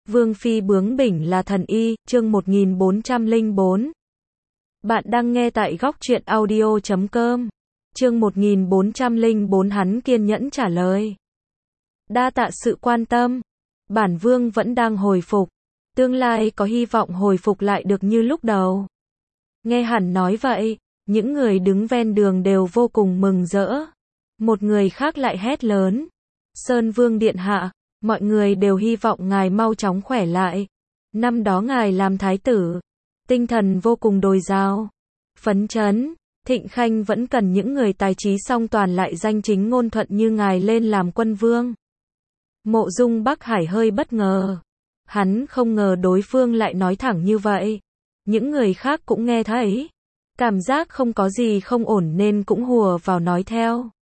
Vương phi bướng bỉnh là thần y, chương 1404. Bạn đang nghe tại góc truyện audio.com. Chương 1404 hắn kiên nhẫn trả lời. Đa tạ sự quan tâm. Bản vương vẫn đang hồi phục. Tương lai có hy vọng hồi phục lại được như lúc đầu. Nghe hắn nói vậy, những người đứng ven đường đều vô cùng mừng rỡ. Một người khác lại hét lớn. Sơn Vương điện hạ, mọi người đều hy vọng ngài mau chóng khỏe lại. Năm đó ngài làm thái tử, tinh thần vô cùng dồi dào, phấn chấn. Thịnh Khanh vẫn cần những người tài trí song toàn lại danh chính ngôn thuận như ngài lên làm quân vương. Mộ Dung Bắc Hải hơi bất ngờ. Hắn không ngờ đối phương lại nói thẳng như vậy. Những người khác cũng nghe thấy. Cảm giác không có gì không ổn nên cũng hùa vào nói theo.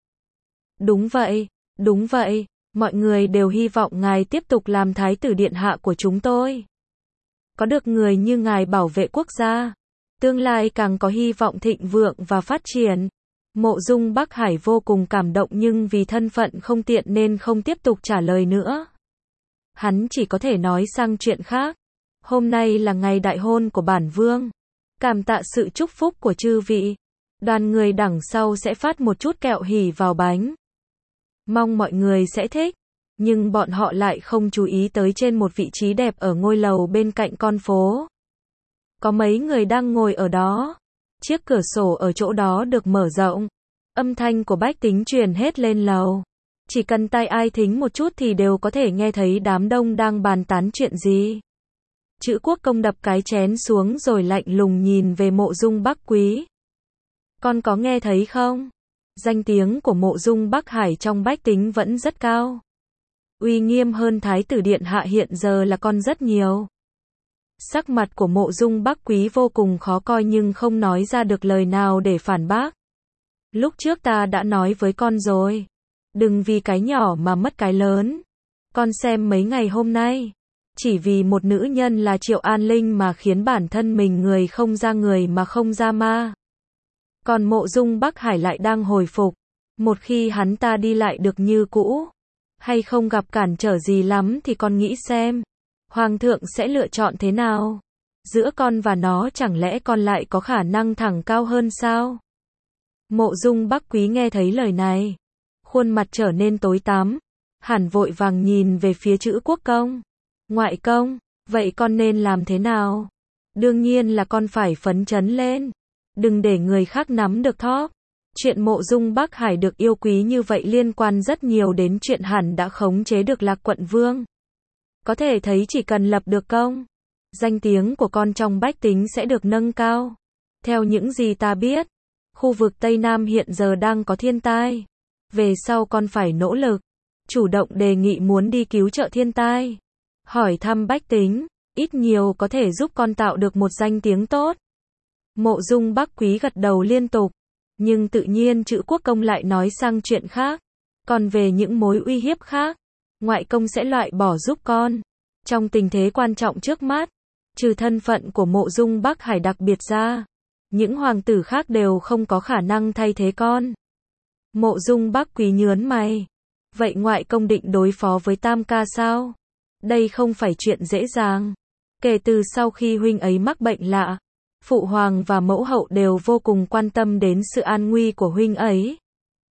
Đúng vậy, mọi người đều hy vọng ngài tiếp tục làm thái tử điện hạ của chúng tôi. Có được người như ngài bảo vệ quốc gia, tương lai càng có hy vọng thịnh vượng và phát triển. Mộ Dung Bắc Hải vô cùng cảm động nhưng vì thân phận không tiện nên không tiếp tục trả lời nữa. Hắn chỉ có thể nói sang chuyện khác. Hôm nay là ngày đại hôn của bản vương. Cảm tạ sự chúc phúc của chư vị. Đoàn người đằng sau sẽ phát một chút kẹo hỉ vào bánh. Mong mọi người sẽ thích. Nhưng bọn họ lại không chú ý tới trên một vị trí đẹp ở ngôi lầu bên cạnh con phố. Có mấy người đang ngồi ở đó. Chiếc cửa sổ ở chỗ đó được mở rộng. Âm thanh của bách tính truyền hết lên lầu. Chỉ cần tai ai thính một chút thì đều có thể nghe thấy đám đông đang bàn tán chuyện gì. Chữ Quốc Công đập cái chén xuống rồi lạnh lùng nhìn về Mộ Dung Bắc Quý. Con có nghe thấy không? Danh tiếng của Mộ Dung Bắc Hải trong bách tính vẫn rất cao. Uy nghiêm hơn thái tử điện hạ hiện giờ là con rất nhiều. Sắc mặt của Mộ Dung Bắc Quý vô cùng khó coi nhưng không nói ra được lời nào để phản bác. Lúc trước ta đã nói với con rồi. Đừng vì cái nhỏ mà mất cái lớn. Con xem mấy ngày hôm nay. Chỉ vì một nữ nhân là Triệu An Linh mà khiến bản thân mình người không ra người mà không ra ma. Còn Mộ Dung Bắc Hải lại đang hồi phục. Một khi hắn ta đi lại được như cũ, hay không gặp cản trở gì lắm thì con nghĩ xem. Hoàng thượng sẽ lựa chọn thế nào? Giữa con và nó chẳng lẽ con lại có khả năng thẳng cao hơn sao? Mộ Dung Bắc Quý nghe thấy lời này. Khuôn mặt trở nên tối tăm. Hẳn vội vàng nhìn về phía Chữ Quốc Công. Ngoại công, vậy con nên làm thế nào? Đương nhiên là con phải phấn chấn lên. Đừng để người khác nắm được thóp. Chuyện Mộ Dung Bắc Hải được yêu quý như vậy liên quan rất nhiều đến chuyện hẳn đã khống chế được Lạc Quận Vương. Có thể thấy chỉ cần lập được công, danh tiếng của con trong bách tính sẽ được nâng cao. Theo những gì ta biết, khu vực Tây Nam hiện giờ đang có thiên tai. Về sau con phải nỗ lực, chủ động đề nghị muốn đi cứu trợ thiên tai. Hỏi thăm bách tính, ít nhiều có thể giúp con tạo được một danh tiếng tốt. Mộ Dung Bắc Quý gật đầu liên tục. Nhưng tự nhiên Chữ Quốc Công lại nói sang chuyện khác. Còn về những mối uy hiếp khác, ngoại công sẽ loại bỏ giúp con. Trong tình thế quan trọng trước mắt, trừ thân phận của Mộ Dung Bắc Hải đặc biệt ra, những hoàng tử khác đều không có khả năng thay thế con. Mộ Dung Bắc Quý nhớn mày. Vậy ngoại công định đối phó với Tam ca sao? Đây không phải chuyện dễ dàng. Kể từ sau khi huynh ấy mắc bệnh lạ, phụ hoàng và mẫu hậu đều vô cùng quan tâm đến sự an nguy của huynh ấy.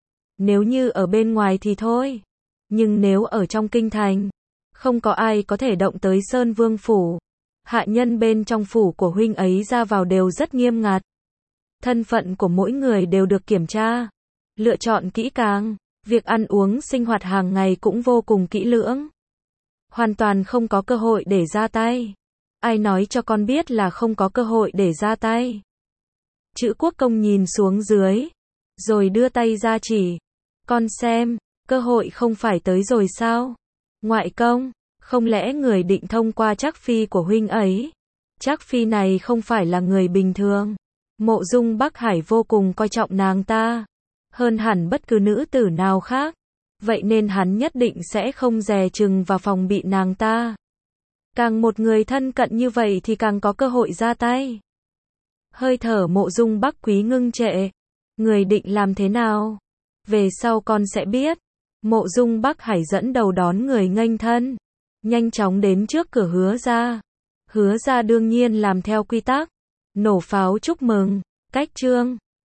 Nếu như ở bên ngoài thì thôi. Nhưng nếu ở trong kinh thành, không có ai có thể động tới Sơn Vương phủ. Hạ nhân bên trong phủ của huynh ấy ra vào đều rất nghiêm ngặt. Thân phận của mỗi người đều được kiểm tra, lựa chọn kỹ càng. Việc ăn uống sinh hoạt hàng ngày cũng vô cùng kỹ lưỡng. Hoàn toàn không có cơ hội để ra tay. Ai nói cho con biết là không có cơ hội để ra tay? Chữ Quốc Công nhìn xuống dưới, rồi đưa tay ra chỉ. Con xem, cơ hội không phải tới rồi sao? Ngoại công, không lẽ người định thông qua Trác Phi của huynh ấy? Trác Phi này không phải là người bình thường. Mộ Dung Bắc Hải vô cùng coi trọng nàng ta, hơn hẳn bất cứ nữ tử nào khác. Vậy nên hắn nhất định sẽ không dè chừng và phòng bị nàng ta. Càng một người thân cận như vậy thì càng có cơ hội ra tay. Hơi thở Mộ Dung Bắc Quý ngưng trệ. Người định làm thế nào? Về sau con sẽ biết. Mộ Dung Bắc Hải dẫn đầu đón người nghênh thân. nhanh chóng đến trước cửa Hứa gia. Hứa gia đương nhiên làm theo quy tắc, nổ pháo chúc mừng. Cách chương